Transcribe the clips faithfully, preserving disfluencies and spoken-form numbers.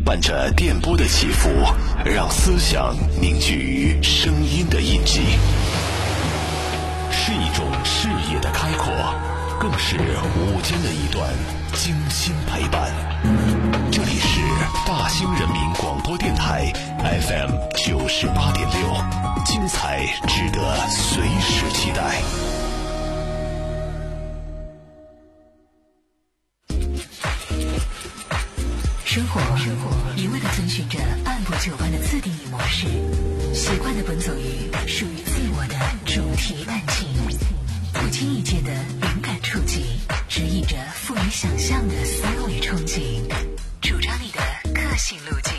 伴着电波的起伏，让思想凝聚于声音的印记，是一种视野的开阔，更是午间的一段精心陪伴。这里是大兴人民广播电台 F M 九十八点六，精彩值得随时期待。 生活一味地遵循着按部就班的自定义模式，习惯地奔走于属于自我的主题感情，不经意间的灵感触及，指引着富于想象的思维憧憬，主张你的个性路径。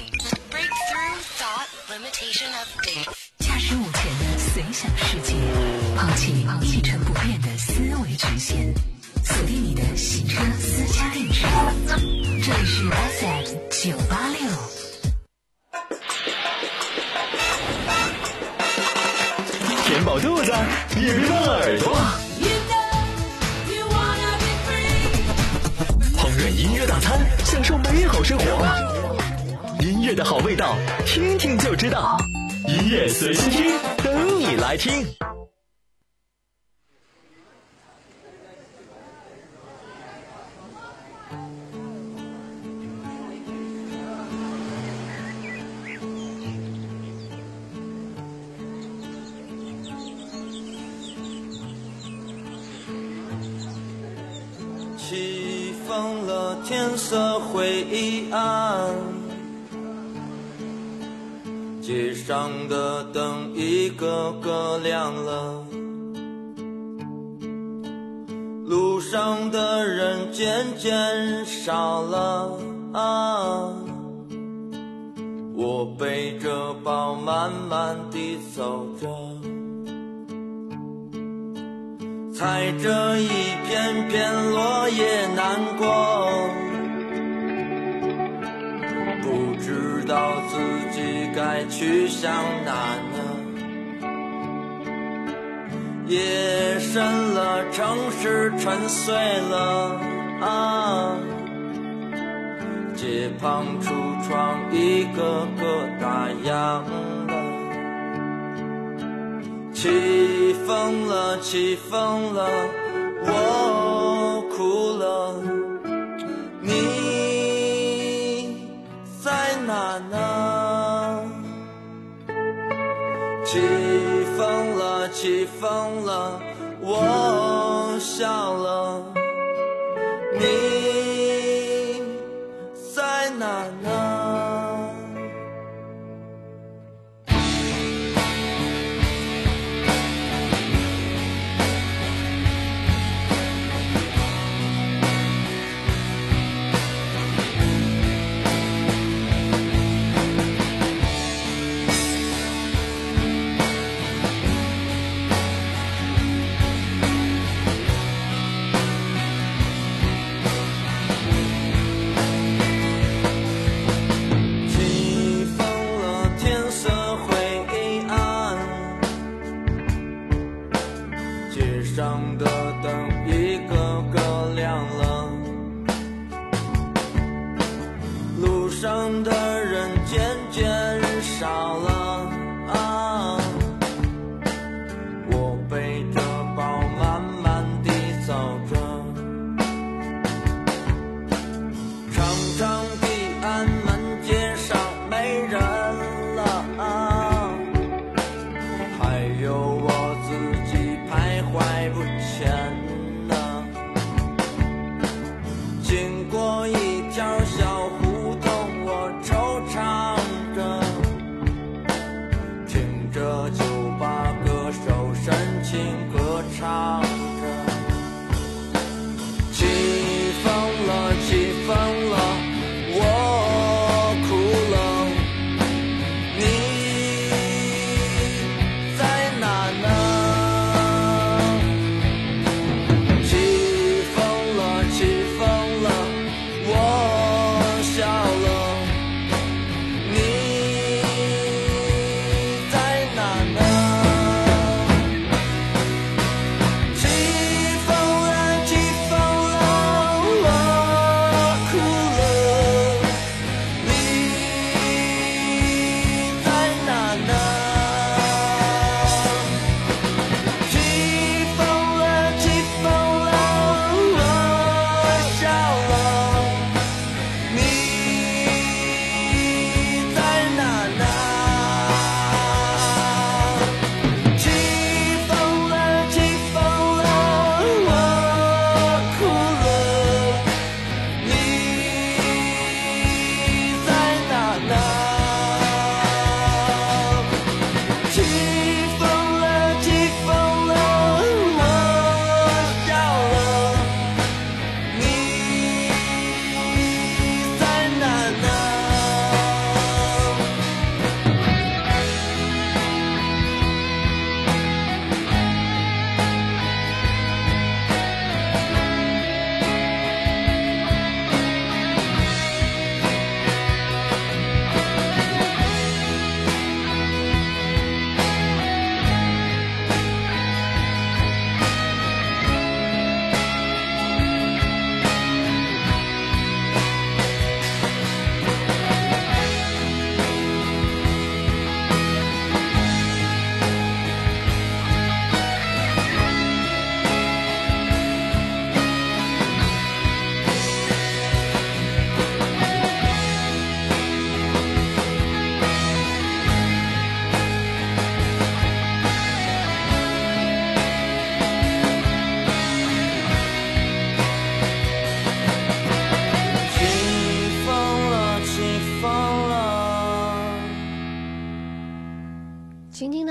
驾驶午前的随想世界，抛弃一成不变的思维局限，锁定你的行车私家电池。这里是 F M 九八六。 填饱肚子，也别忘了耳朵。烹饪音乐大餐，享受美好生活。音乐的好味道，听听就知道。音乐随心听，等你来听。 起风了，天色灰暗，街上的灯一个个亮了，路上的人渐渐少了啊，我背着包慢慢地走着，踩着一片片落叶难过，不知道自己该去向哪呢。夜深了，城市沉睡了啊，街旁橱窗一个个打烊了。起风了，起风了，我哭了，你在哪呢？起风了，起风了，我笑了，你在哪呢？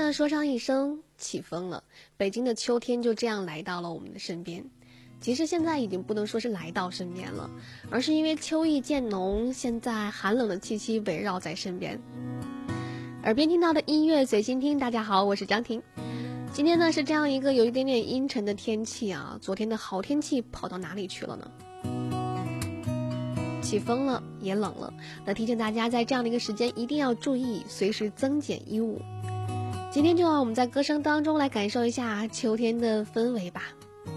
呢说上一声起风了，北京的秋天就这样来到了我们的身边。其实现在已经不能说是来到身边了，而是因为秋意渐浓，现在寒冷的气息围绕在身边。耳边听到的音乐随心听，大家好，我是张婷。今天呢是这样一个有一点点阴沉的天气啊，昨天的好天气跑到哪里去了呢？起风了，也冷了，那提醒大家在这样的一个时间一定要注意，随时增减衣物。今天就让我们在歌声当中来感受一下秋天的氛围吧。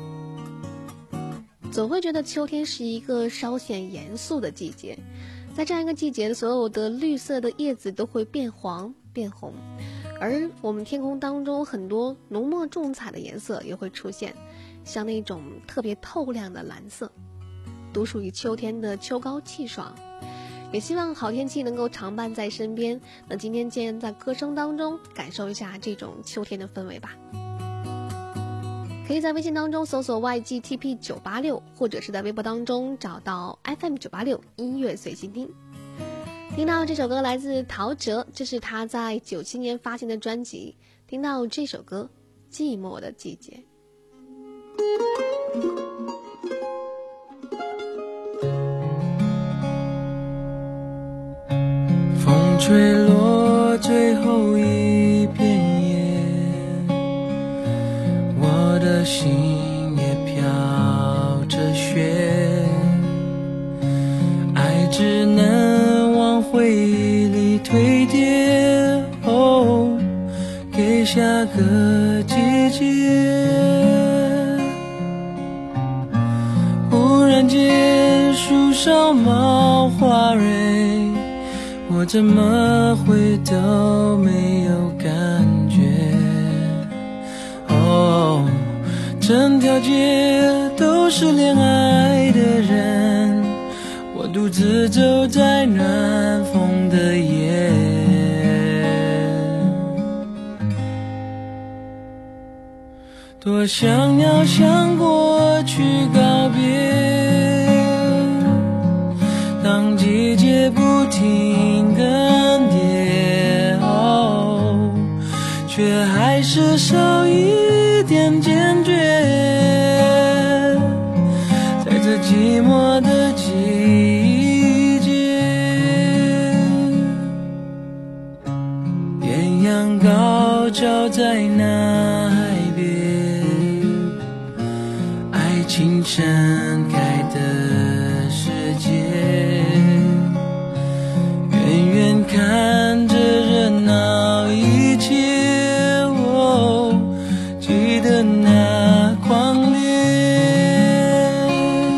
总会觉得秋天是一个稍显严肃的季节，在这样一个季节，所有的绿色的叶子都会变黄变红，而我们天空当中很多浓墨重彩的颜色也会出现，像那种特别透亮的蓝色，独属于秋天的秋高气爽。也希望好天气能够常伴在身边。那今天既然在歌声当中感受一下这种秋天的氛围吧。可以在微信当中搜索 Y G T P 九八六， 或者是在微博当中找到 F M 九八六 音乐随心听。听到这首歌来自陶喆，这是他在九七年发行的专辑。听到这首歌《寂寞的季节》。 风吹落最后一片叶，我的心也飘着雪，爱只能往回忆里堆叠，哦，给下个季节。忽然间树上冒花蕊，我怎么会都没有感觉，哦，整条街都是恋爱的人，我独自走在暖风的夜，多想要向过去告别，当季节不停更迭，哦，却还是少一点坚决，在这寂寞的季节，艳阳高照在那海边，爱情盛开的世界，远远看着热闹一切，哦，记得那狂烈，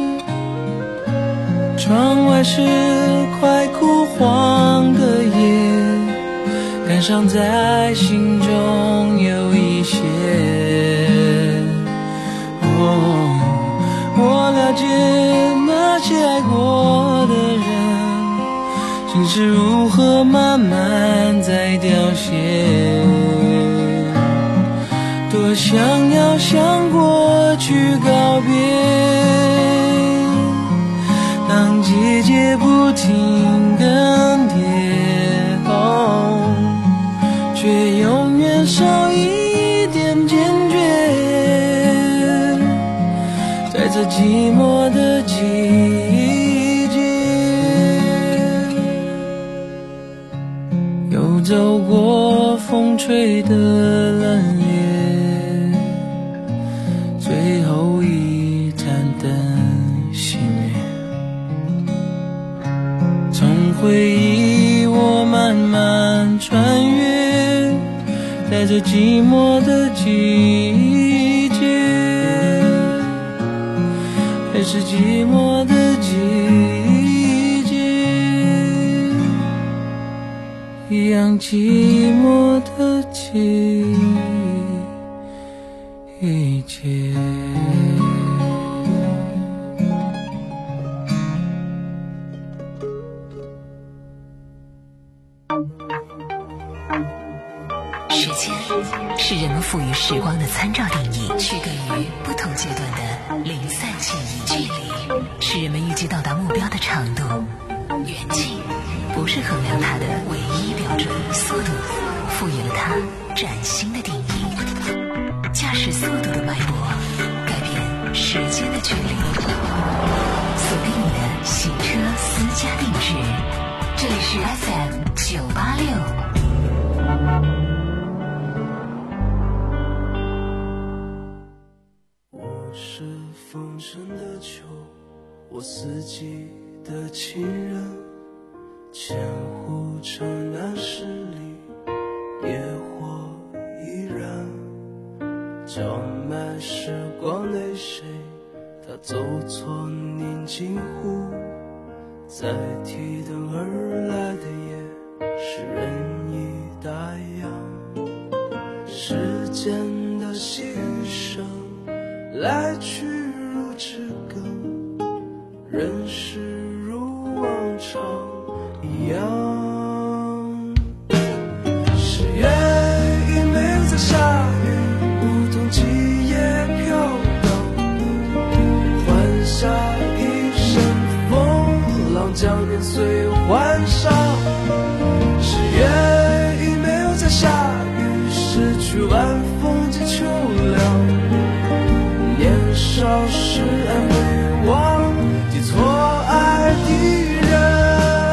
窗外是快枯黄的叶，感伤在心中有一些，哦，我了解那些爱过的人，心是如何慢慢在凋谢，多想要向过去告别，当季节不停更迭，哦，却永远少一点坚决，在这寂寞的季节，又走过风吹的冷冽，最后一盏灯熄灭，从回忆我慢慢穿越，在这寂寞的季节，还是寂寞的季节，一样寂寞的季节。 时间是人们赋予时光的参照定义，区隔于不同阶段的零散记忆。距离是人们预计到达目标的长度，远近不不是衡量它的唯一标准，速度赋予了它崭新的定义。驾驶速度的脉搏，改变时间的距离。锁定你的洗车私家定制，这里是 F M 九八六。 我是风尘的秋，我四季的情人，千户城南十里，野火依然。叫卖时光内谁？他走错宁静湖，在提灯而来的夜，是人已大洋。时间的细雨声，来去如知更，人世如往常一样。十月已没有在下雨，梧桐几叶飘荡，换下一身风浪，将年岁换上。十月已没有在下雨，失去晚风及秋凉。年少时安慰忘记错爱的人。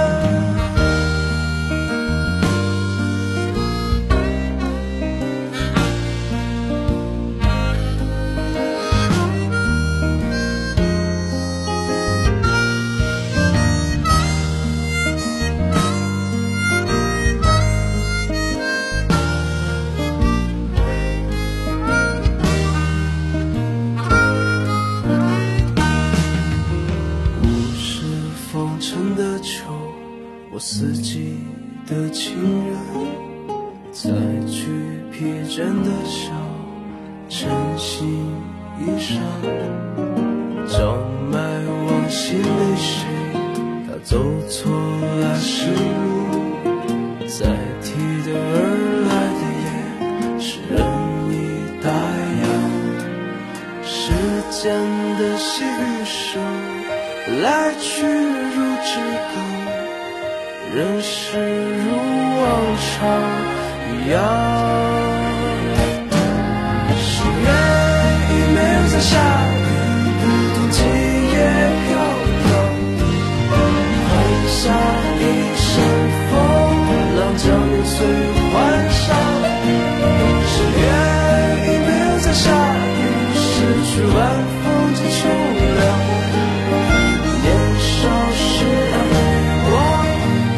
我四季的情人，再去疲倦的笑，晨曦衣裳，照卖往昔泪水，他走错了是路，在提灯而来的夜，是人已大洋。时间的细雨声，来去如知更，人世如往常一样。十月已没有在下雨，梧桐几叶飘荡，换下一身风浪，将年岁换上。十月已没有在下雨，失去晚风及秋凉。年少时安慰忘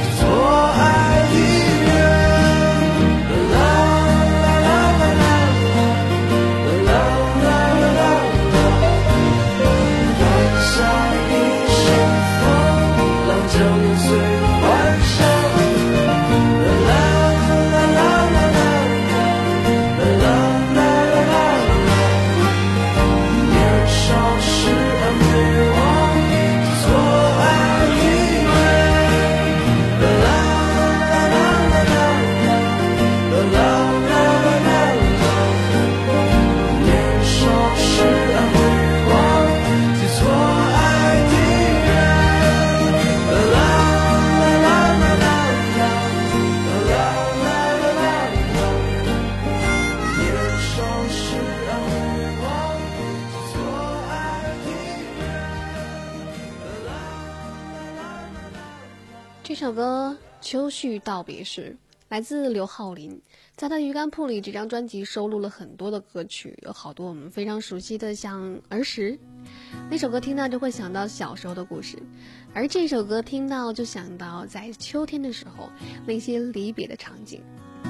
这首歌《秋绪道别时》来自刘浩霖，在他的鱼竿铺里，这张专辑收录了很多的歌曲，有好多我们非常熟悉的，像《儿时》那首歌听到就会想到小时候的故事，而这首歌听到就想到在秋天的时候那些离别的场景。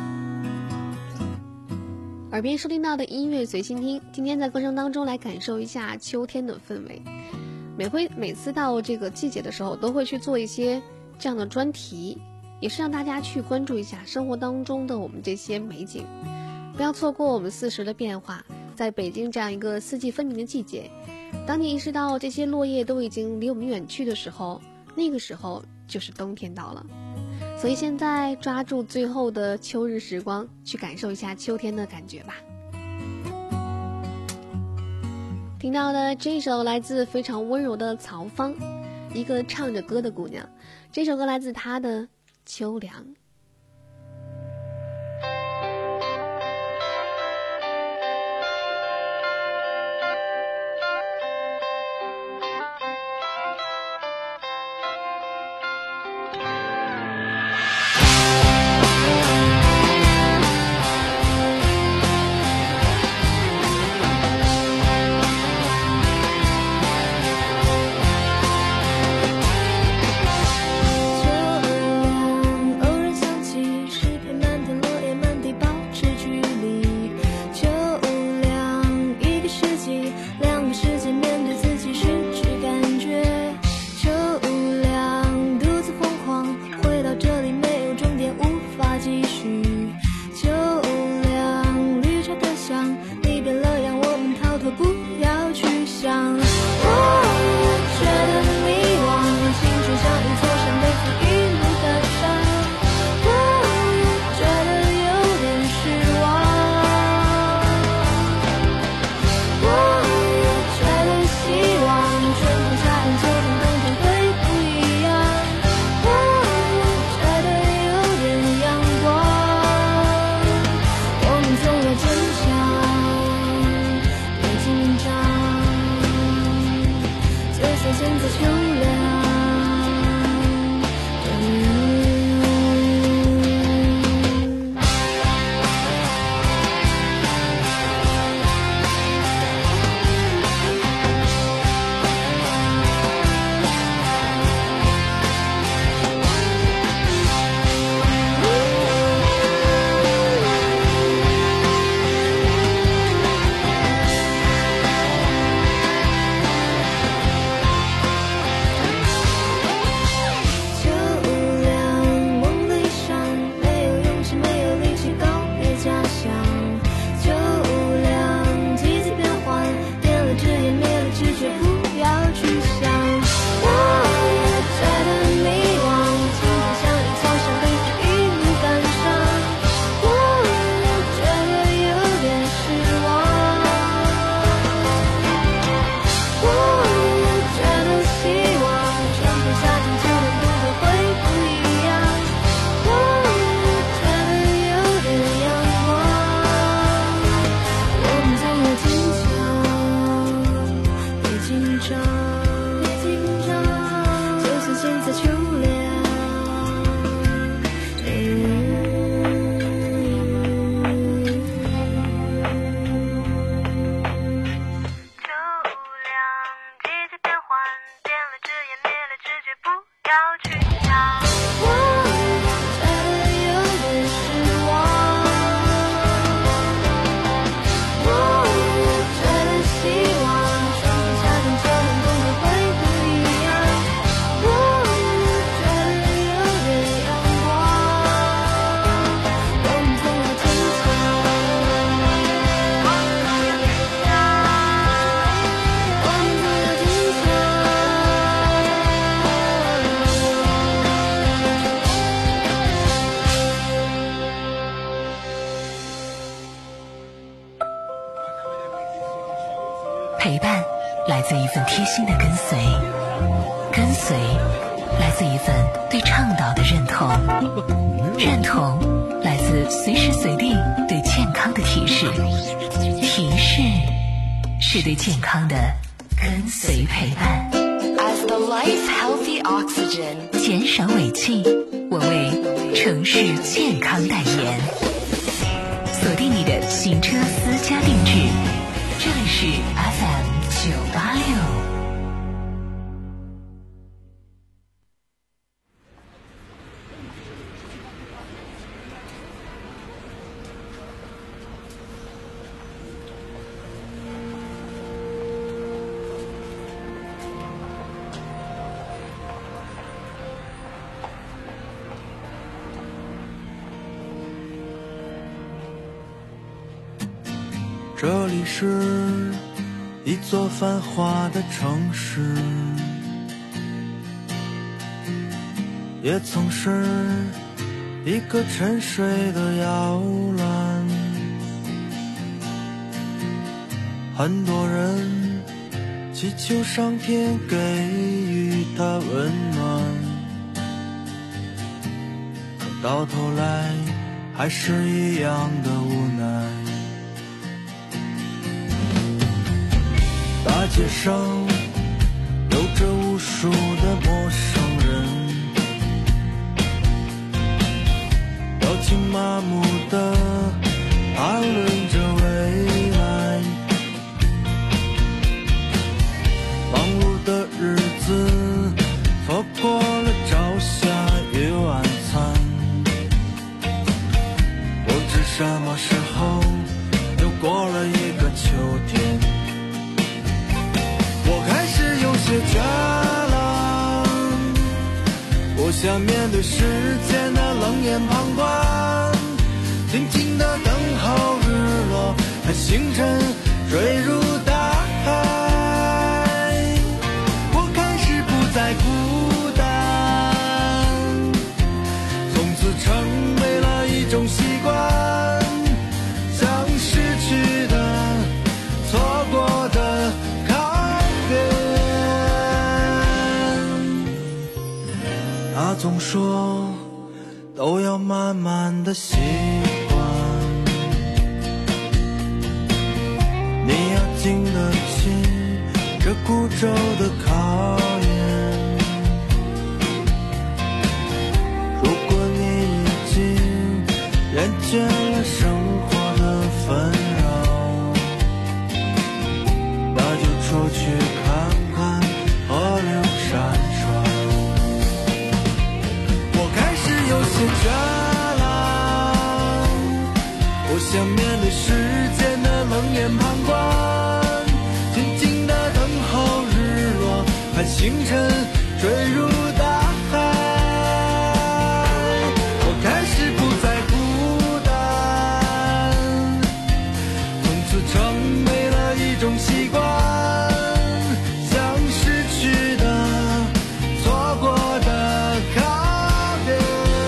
耳边收听到的音乐随心听，今天在歌声当中来感受一下秋天的氛围。每回每次到这个季节的时候，都会去做一些这样的专题，也是让大家去关注一下生活当中的我们这些美景，不要错过我们四时的变化。在北京这样一个四季分明的季节，当你意识到这些落叶都已经离我们远去的时候，那个时候就是冬天到了。所以现在抓住最后的秋日时光，去感受一下秋天的感觉吧。听到的这首来自非常温柔的曹芳，一个唱着歌的姑娘。这首歌来自她的秋凉。 陪伴来自一份贴心的跟随，跟随来自一份对倡导的认同，认同来自随时随地对健康的提示，提示是对健康的跟随陪伴。 As the life healthy oxygen， 减少尾气，我为城市健康代言。锁定你的行车私家定制，这里是 F M 九八六。 这里是一座繁华的城市，也曾是一个沉睡的摇篮。很多人祈求上天给予他温暖， 到头来还是一样的无奈。大街上有着无数的陌生人，表情麻木的谈论着未来。忙碌的日子错过了朝霞与晚餐，不知什么时候又过了一个秋天。我开始有些倦了，不想面对世间的冷眼旁观，静静地等候日落，看星辰坠入大海。我开始不再孤单，从此成为了一种习惯，将失去的错过的告别。他总说都要慢慢的习惯，你要经得起这孤舟的考验。如果你已经厌倦了生活的纷扰，那就出去看看河流山川。我开始有些倦了，不想面对世间的冷眼旁观，静静地等候日落，看星辰坠入大海。我开始不再孤单，从此成为了一种习惯，将失去的错过的告别。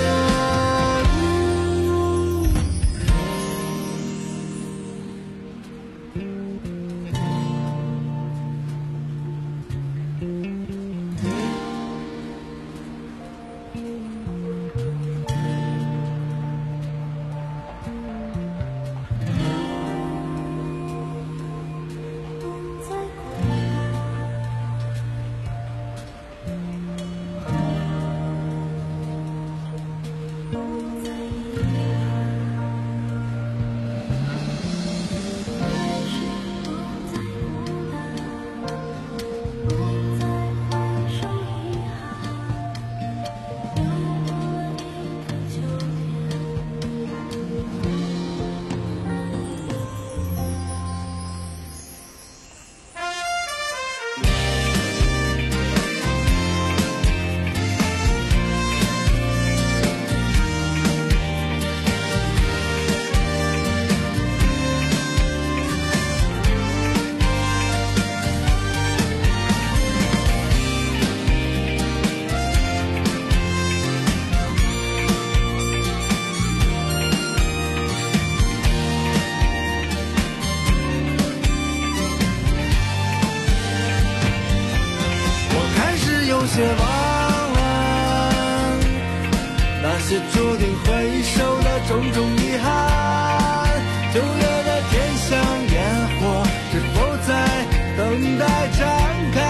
有些忘了那些注定回首的种种遗憾，九月的天像烟火，是否在等待展开？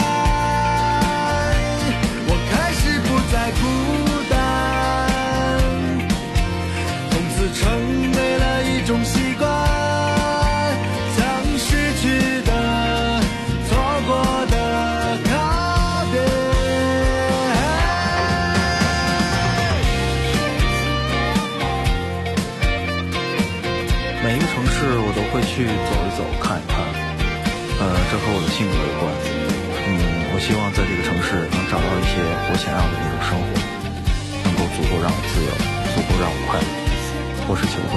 我开始不再孤单，从此成为了一种习惯，将失去的错过的告别。 每一个城市我都会去走一走看一看，呃，这和我的性格有关。嗯，我希望在这个城市能找到一些我想要的那种生活，能够足够让我自由，足够让我快乐。我是球哥。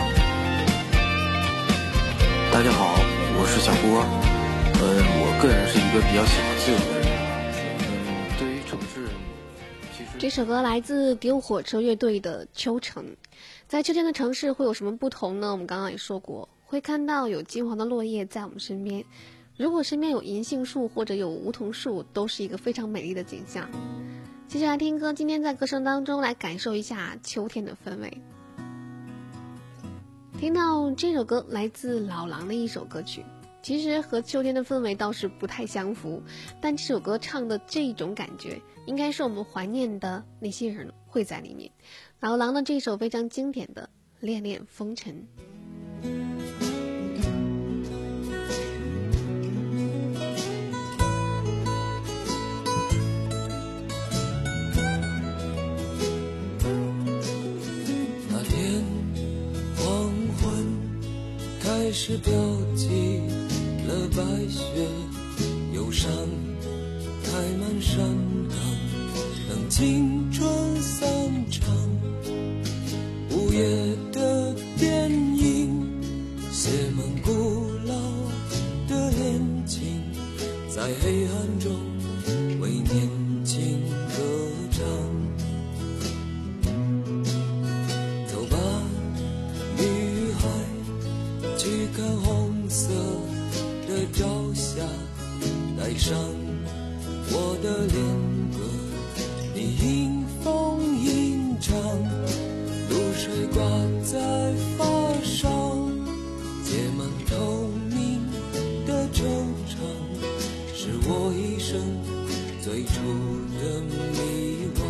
大家好，我是小波。呃，我个人是一个比较喜欢自由的人。嗯，对于城市，其实这首歌来自丢火车乐队的《秋城》。在秋天的城市会有什么不同呢？我们刚刚也说过，会看到有金黄的落叶在我们身边，如果身边有银杏树或者有梧桐树，都是一个非常美丽的景象。 接下来听歌，今天在歌声当中来感受一下秋天的氛围。听到这首歌来自老狼的一首歌曲，其实和秋天的氛围倒是不太相符，但这首歌唱的这种感觉应该是我们怀念的那些人会在里面。老狼的这首非常经典的《恋恋风尘》。 开始飘起了白雪，忧伤开满山岗，等青春散场。午夜的电影写满古老的恋情，在黑暗中为年轻歌唱。走吧，女孩，去看红色的朝霞，带上我的恋歌，你迎风吟唱，露水挂在发梢，结满透明的惆怅，是我一生最初的迷惘。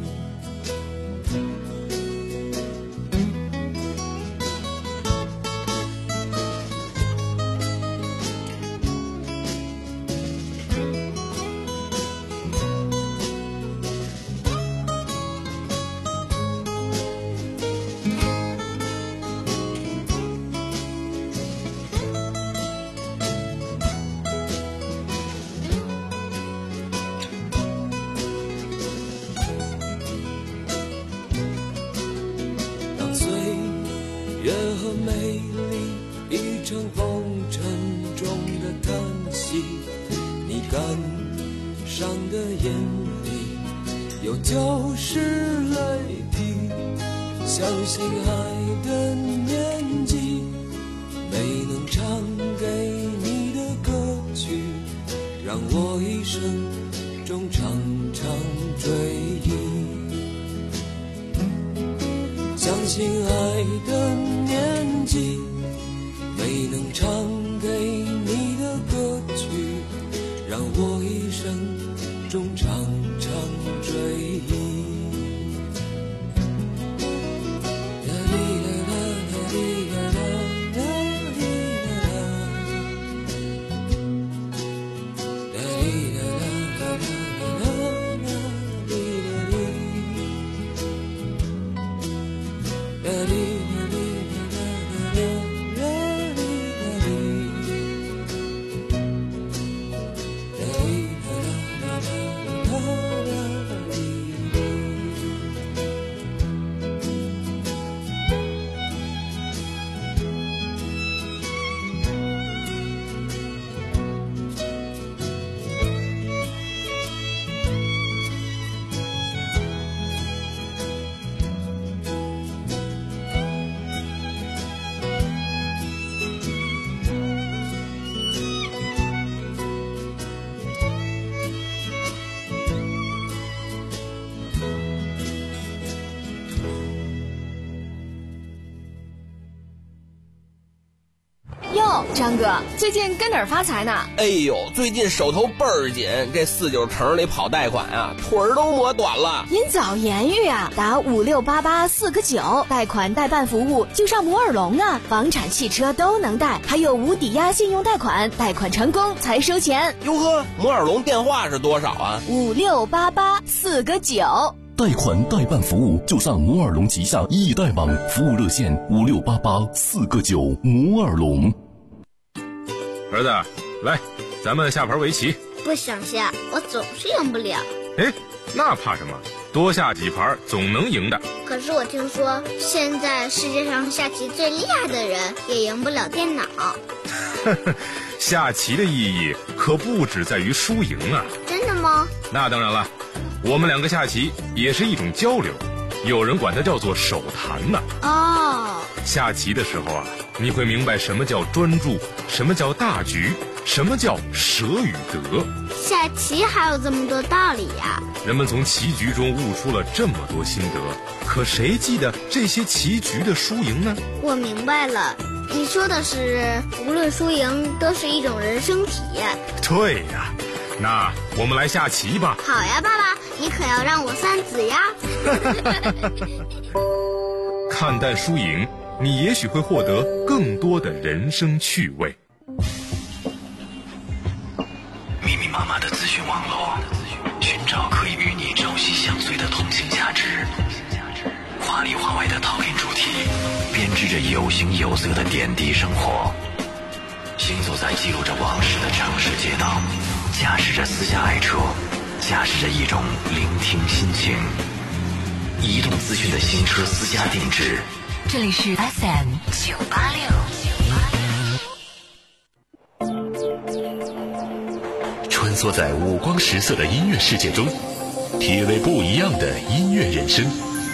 月和美丽已成风尘中的叹息，你感伤的眼里有旧时泪滴，相信爱的年纪，没能唱给你的歌曲，让我一生中常常追忆。相信爱的年纪，没能唱给你的歌曲，让我一生中常常追忆。 张哥，最近跟哪儿发财呢？ 哎呦，最近手头倍儿紧，这四九城里跑贷款啊，腿儿都磨短了。 您早言语啊，打五六八八四个九，贷款代办服务就上摩尔龙啊，房产、汽车都能贷，还有无抵押信用贷款，贷款成功才收钱。 哟呵，摩尔龙电话是多少啊？ 五六八八四个九。 贷款代办服务就上摩尔龙旗下易贷网，服务热线五六八八四个九。摩尔龙。 儿子，来，咱们下盘围棋。 不想下，我总是赢不了。 哎，那怕什么？多下几盘总能赢的。 可是我听说，现在世界上下棋最厉害的人也赢不了电脑。 下棋的意义可不只在于输赢啊。 真的吗？ 那当然了，我们两个下棋也是一种交流，有人管它叫做手谈呢。 哦， 下棋的时候啊，你会明白什么叫专注，什么叫大局， 什么叫舍与得？ 下棋还有这么多道理呀！ 人们从棋局中悟出了这么多心得，可谁记得这些棋局的输赢呢？ 我明白了，你说的是无论输赢都是一种人生体验。 对呀，那我们来下棋吧。 好呀，爸爸，你可要让我三子呀！ 看淡输赢，你也许会获得更多的人生趣味。 密密麻麻的资讯网络，寻找可以与你朝夕相随的通信价值。华里华外的套印主题，编织着有形有色的点滴生活。行走在记录着往事的城市街道，驾驶着私家爱车，驾驶着一种聆听心情。移动资讯的新车私家定制。 这里是 F M 九八六。 穿梭在五光十色的音乐世界中，体味不一样的音乐人生。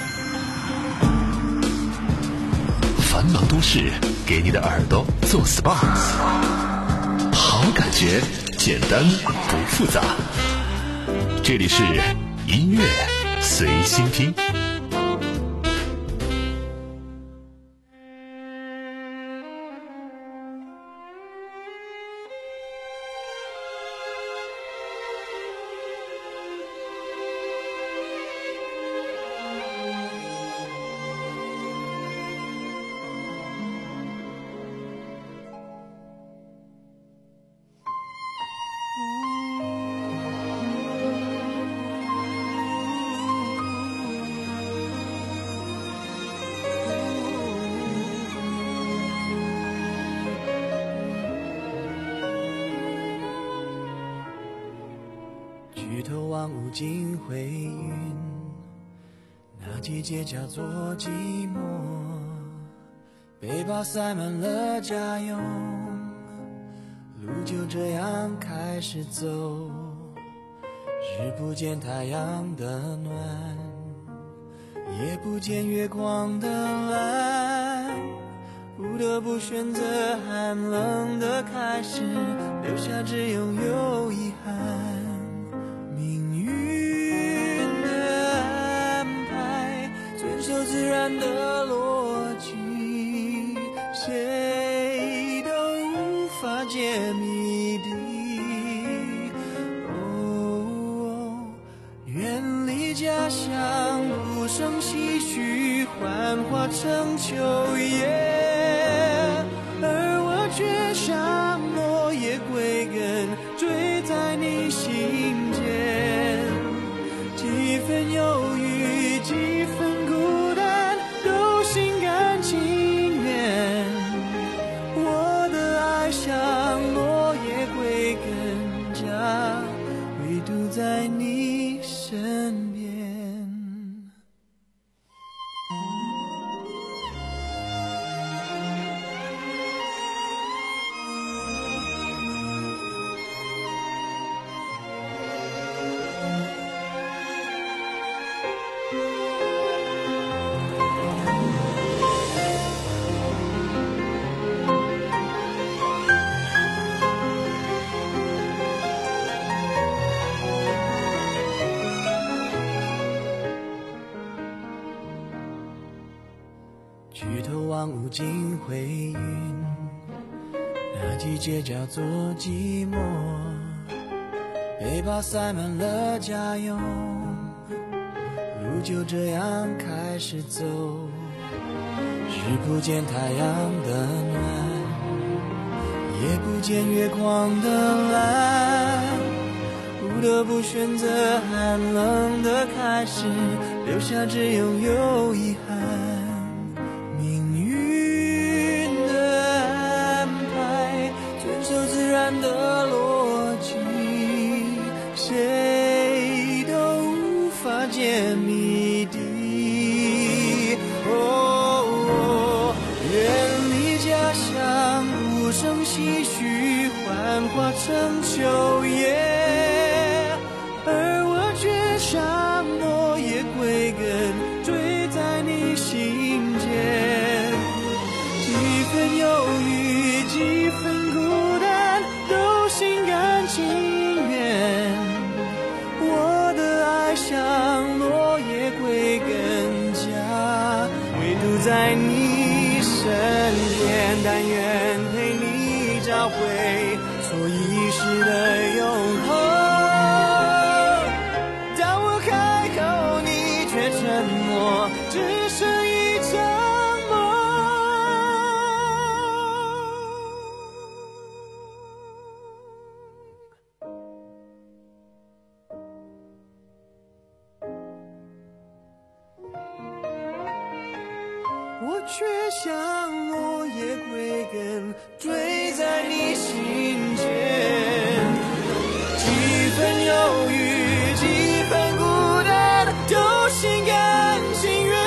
繁忙都市给你的耳朵做 S P A， 好感觉简单不复杂。这里是音乐随心听。 举头望无尽灰云，那季节叫做寂寞，背包塞满了家用，路就这样开始走，日不见太阳的暖，夜不见月光的蓝，不得不选择寒冷的开始，留下只拥有遗憾。命运的安排，遵守自然的逻辑，谁都无法解谜底。哦，远离家乡，无声唏嘘，幻化成秋叶，而我却像落叶归根，坠在你心间。几分忧郁，几分孤单，都心甘情愿。我的爱像落叶归根，家唯独在你身边。举头望无尽灰云，那季节叫做寂寞，背包塞满了家用，路就这样开始走，日不见太阳的暖，夜不见月光的蓝，不得不选择寒冷的开始，留下只拥有遗憾。的逻辑，谁都无法解谜底。哦，远离家乡，无声唏嘘，幻化成秋叶，而我却像落叶归根，坠在你心在你身边，但愿陪你找回错遗失的永恒。当我开口，你却沉默，只剩一场梦。我却像落叶归根，坠在你心间，几分忧郁，几分孤单，都心甘情愿。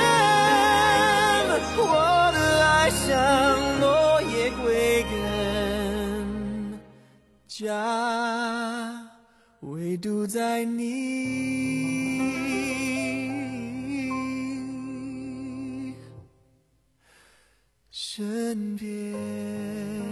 我的爱像落叶归根，家唯独在你身边。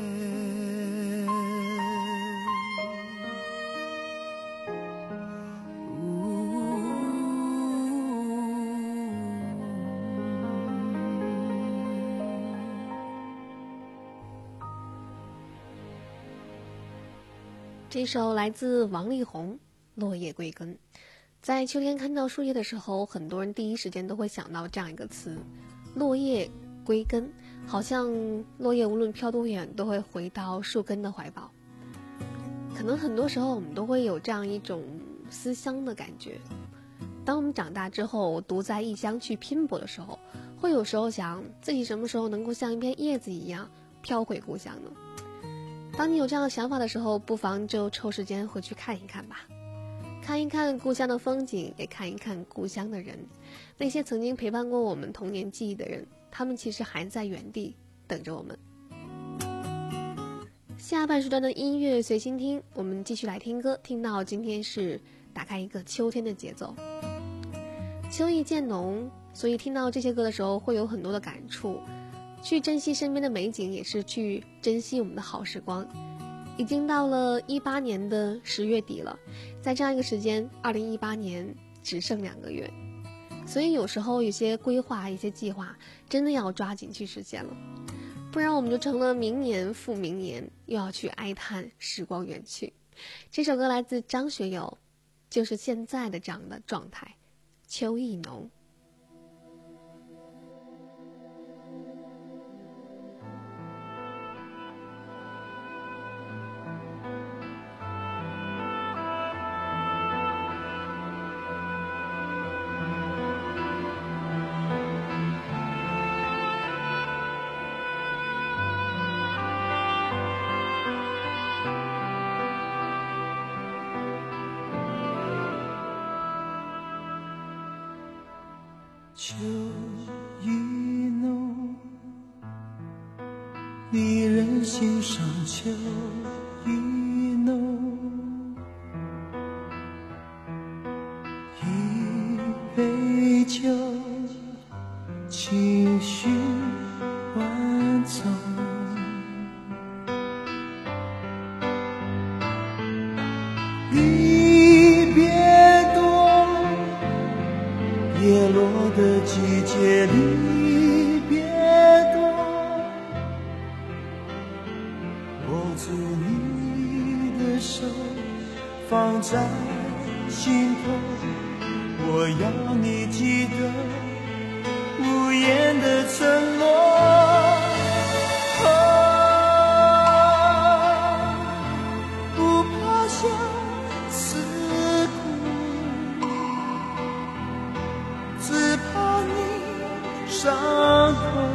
这首来自王力宏《落叶归根》。在秋天看到树叶的时候，很多人第一时间都会想到这样一个词，落叶归根，好像落叶无论飘多远都会回到树根的怀抱。可能很多时候我们都会有这样一种思乡的感觉，当我们长大之后独在异乡去拼搏的时候，会有时候想自己什么时候能够像一片叶子一样飘回故乡呢？当你有这样的想法的时候，不妨就抽时间回去看一看吧，看一看故乡的风景，也看一看故乡的人，那些曾经陪伴过我们童年记忆的人，他们其实还在原地等着我们。下半时段的音乐随心听，我们继续来听歌，听到今天是打开一个秋天的节奏，秋意渐浓，所以听到这些歌的时候会有很多的感触，去珍惜身边的美景，也是去珍惜我们的好时光。已经到了一八年的十月底了，在这样一个时间，二零一八年只剩两个月，所以有时候有些规划一些计划真的要抓紧去实现了，不然我们就成了明年复明年，又要去哀叹时光远去。这首歌来自张学友，就是现在的这样的状态，秋意浓。 秋意浓，离人心上。秋意浓，一杯酒，情绪万种。离别多，叶落的季节离别多，握住你的手，放在心头，我要你记得无言的承诺。不怕相思苦，只怕你伤口。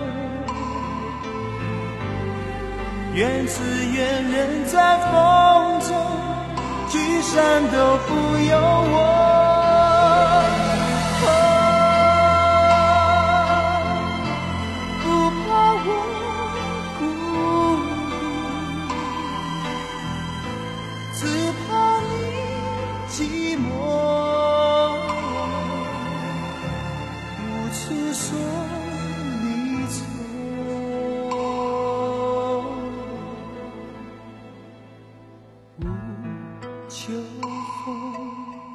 愿只愿人在风中，聚散都不由我。不怕我孤独，只怕你寂寞。无处说离愁，无秋风，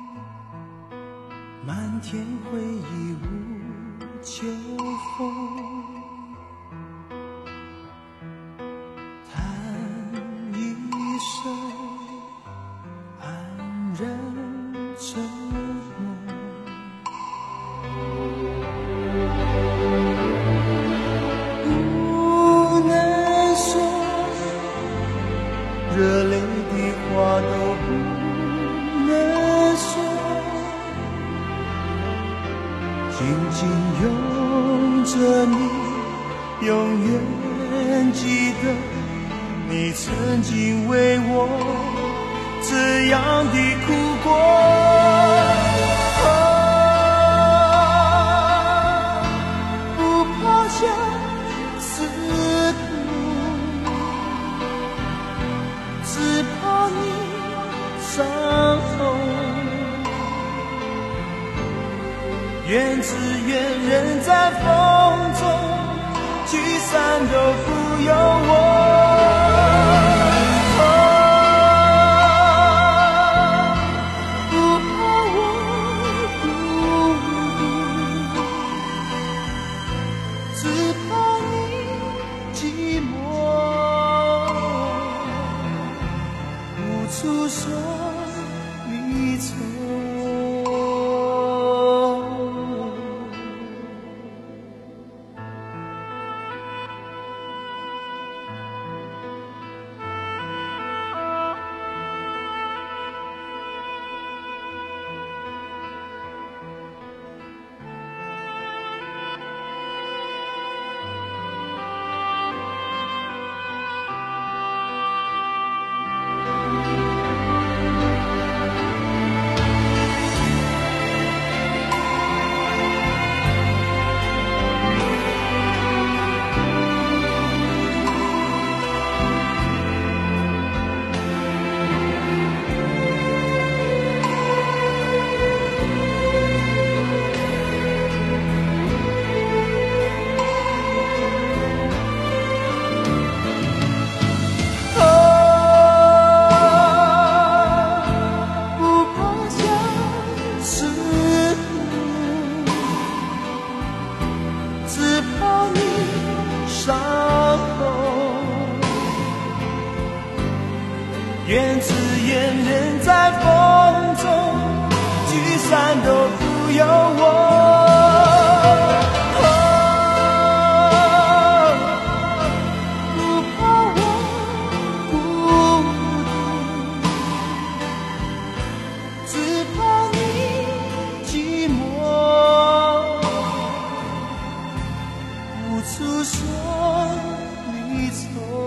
漫天回忆无秋风。 着你，永远记得你曾经为我这样的哭过。啊，不怕相思苦，只怕你伤痛。缘只愿人在风中，聚散都不由我。啊，不怕我孤独，只怕你寂寞，无处说离愁。愿只愿人在风中，聚散都不由我。哦，不怕我孤独，只怕你寂寞，无处说离愁。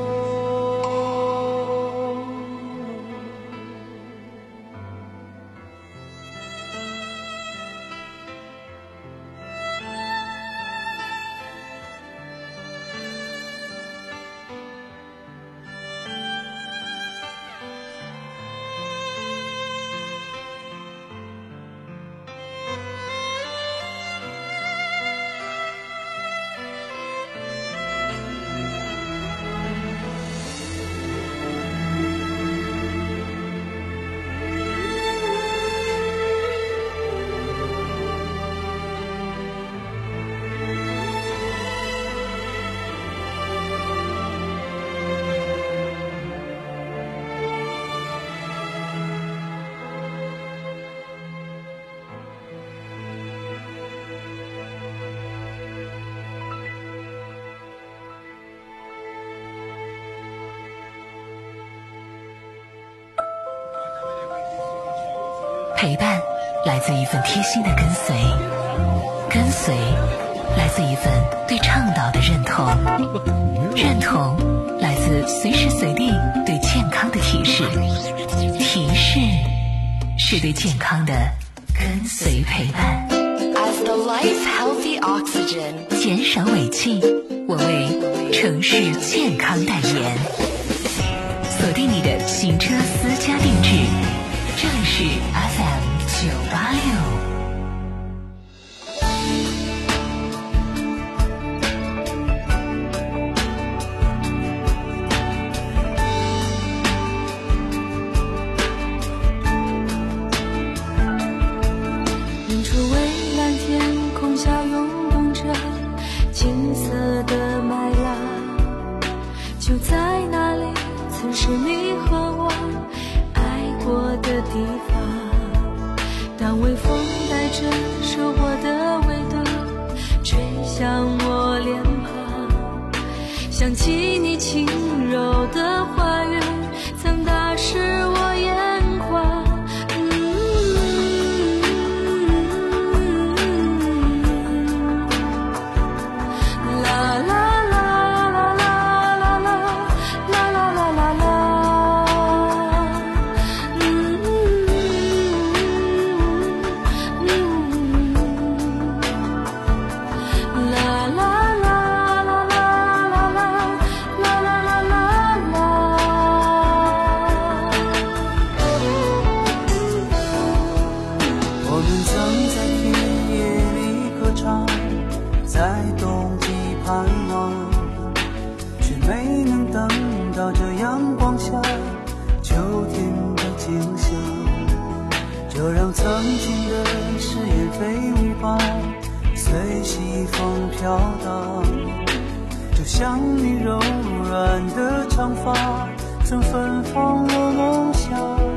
陪伴来自一份贴心的跟随，跟随来自一份对倡导的认同，认同来自随时随地对健康的提示，提示是对健康的跟随陪伴。 As the life healthy oxygen， 减少尾气，我为城市健康代言。锁定你的行车私家定制，这里是 F M 九八六。 远处蔚蓝天空下涌动着金色的麦浪，就在那里曾是你和我爱过的地方。当微风带着收获的味道吹向我脸庞，想起你轻柔的花语曾打湿我眼眶。 盼望，却没能等到这阳光下秋天的景象。就让曾经的誓言飞舞吧，随西风飘荡，就像你柔软的长发曾芬芳我梦想。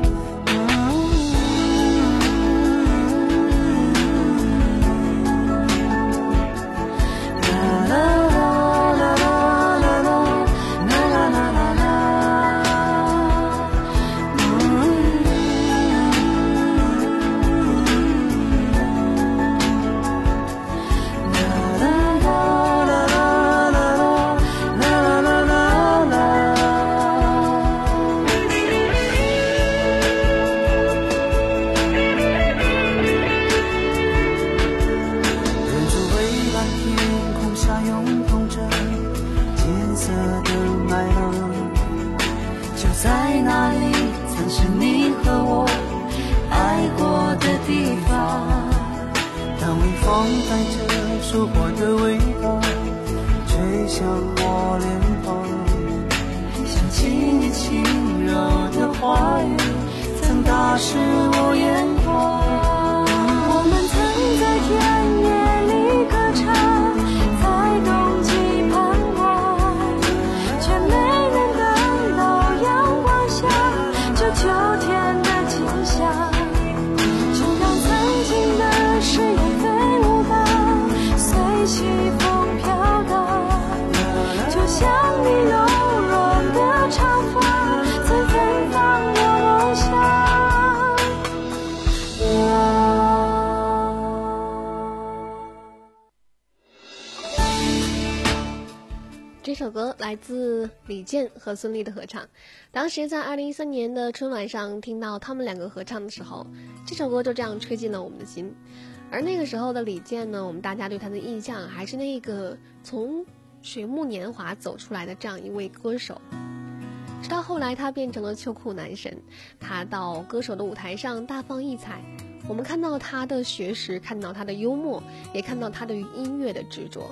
这首歌来自李健和孙俪的合唱。当时在二零一三年的春晚上听到他们两个合唱的时候，这首歌就这样吹进了我们的心。而那个时候的李健呢，我们大家对他的印象还是那个从水木年华走出来的这样一位歌手。直到后来他变成了秋裤男神，他到歌手的舞台上大放异彩，我们看到他的学识，看到他的幽默，也看到他对于音乐的执着。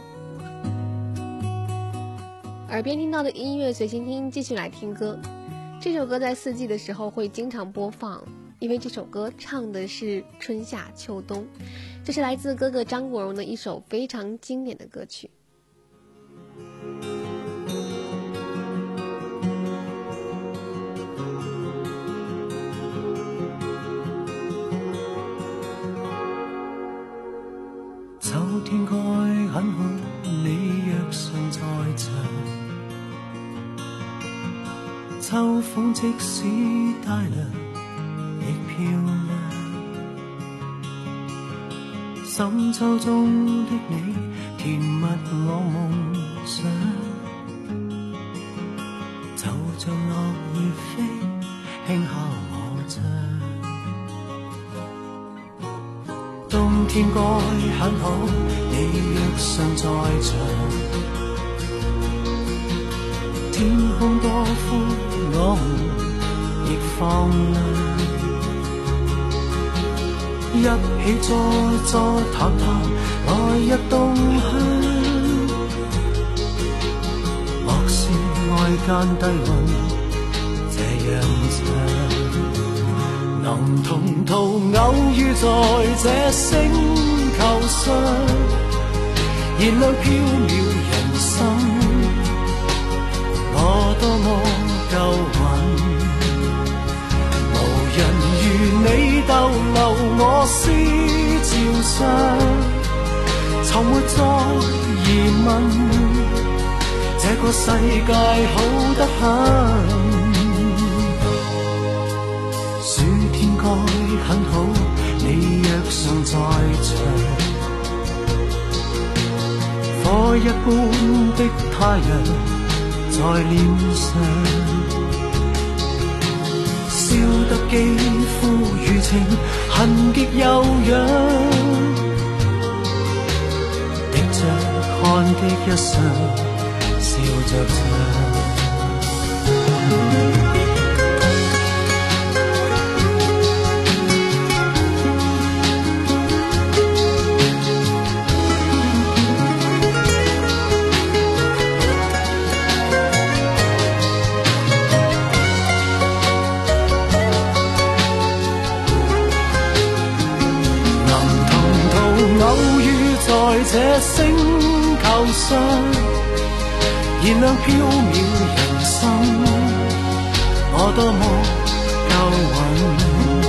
耳边听到的音乐随心听，继续来听歌。这首歌在四季的时候会经常播放，因为这首歌唱的是春夏秋冬。这是来自哥哥张国荣的一首非常经典的歌曲。 秋天該很好，你若尚在場，秋風即使帶涼亦漂亮。深秋中的你，甜蜜我夢想，就像落葉飛，輕敲我窗。冬天該很好，你若尚在場，天空多寬，我們亦放亮，一起坐坐談談，來日動向。莫說愛間低溫，這樣長，能同途偶遇在這星球上，燃亮飄渺人生。我多麼夠運，無人如你逗留我思潮上，從沒再疑問，這個世界好得很。暑天該很好，你若尚在場，火一般的太陽在臉上，燒得肌膚如情，痕極悠揚，滴着汗的一雙，笑着唱。 星球上，燃亮飄渺人生，我多麼夠運。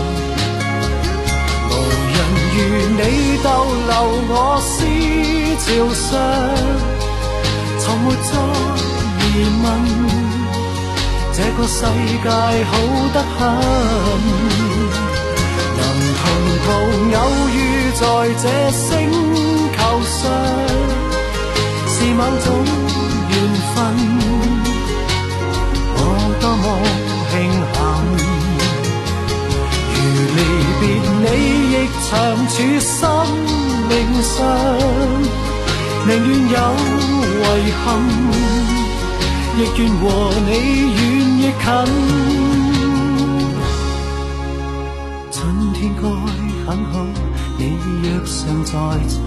無人如你逗留我思潮上，從沒再疑問，這個世界好得很。能同途偶遇在這星球上，是某種緣分，我多麼慶幸。如離別你亦長處生命上，寧願有遺憾，亦願和你遠亦近。春天該很好，你若尚在場，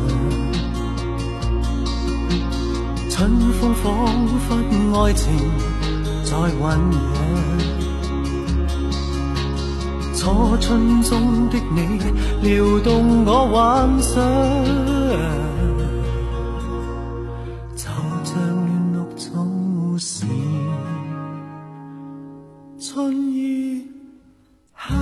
春風彷彿愛情在醖釀，初春中的你撩動我幻想，就像亂綠總是春意香。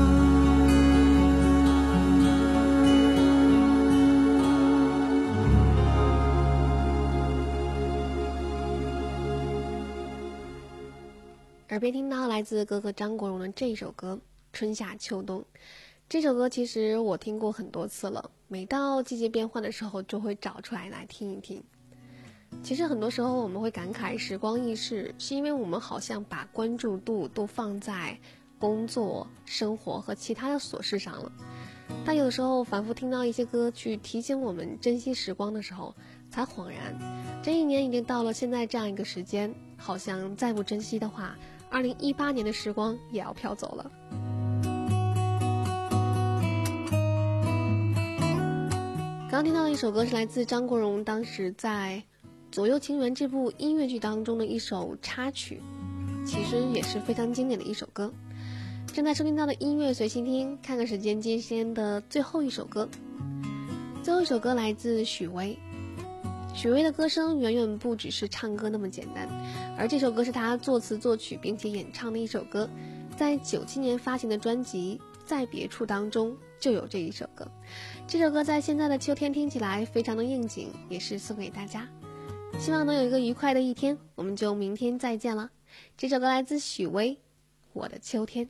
耳边听到来自哥哥张国荣的这首歌《春夏秋冬》。这首歌其实我听过很多次了，每到季节变换的时候就会找出来来听一听。其实很多时候我们会感慨时光易逝，是因为我们好像把关注度都放在工作、生活和其他的琐事上了。但有的时候反复听到一些歌去提醒我们珍惜时光的时候，才恍然这一年已经到了现在这样一个时间，好像再不珍惜的话，二零一八年的时光也要飘走了。刚听到的一首歌是来自张国荣当时在《左右情缘》这部音乐剧当中的一首插曲，其实也是非常经典的一首歌。正在收听到的音乐随心听，看看时间，今天的最后一首歌。最后一首歌来自许巍。许巍的歌声远远不只是唱歌那么简单，而这首歌是他作词作曲并且演唱的一首歌，在九七年发行的专辑《在别处》当中就有这一首歌。这首歌在现在的秋天听起来非常的应景，也是送给大家，希望能有一个愉快的一天。我们就明天再见了。这首歌来自许巍，《我的秋天》。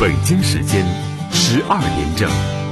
北京时间十二点整。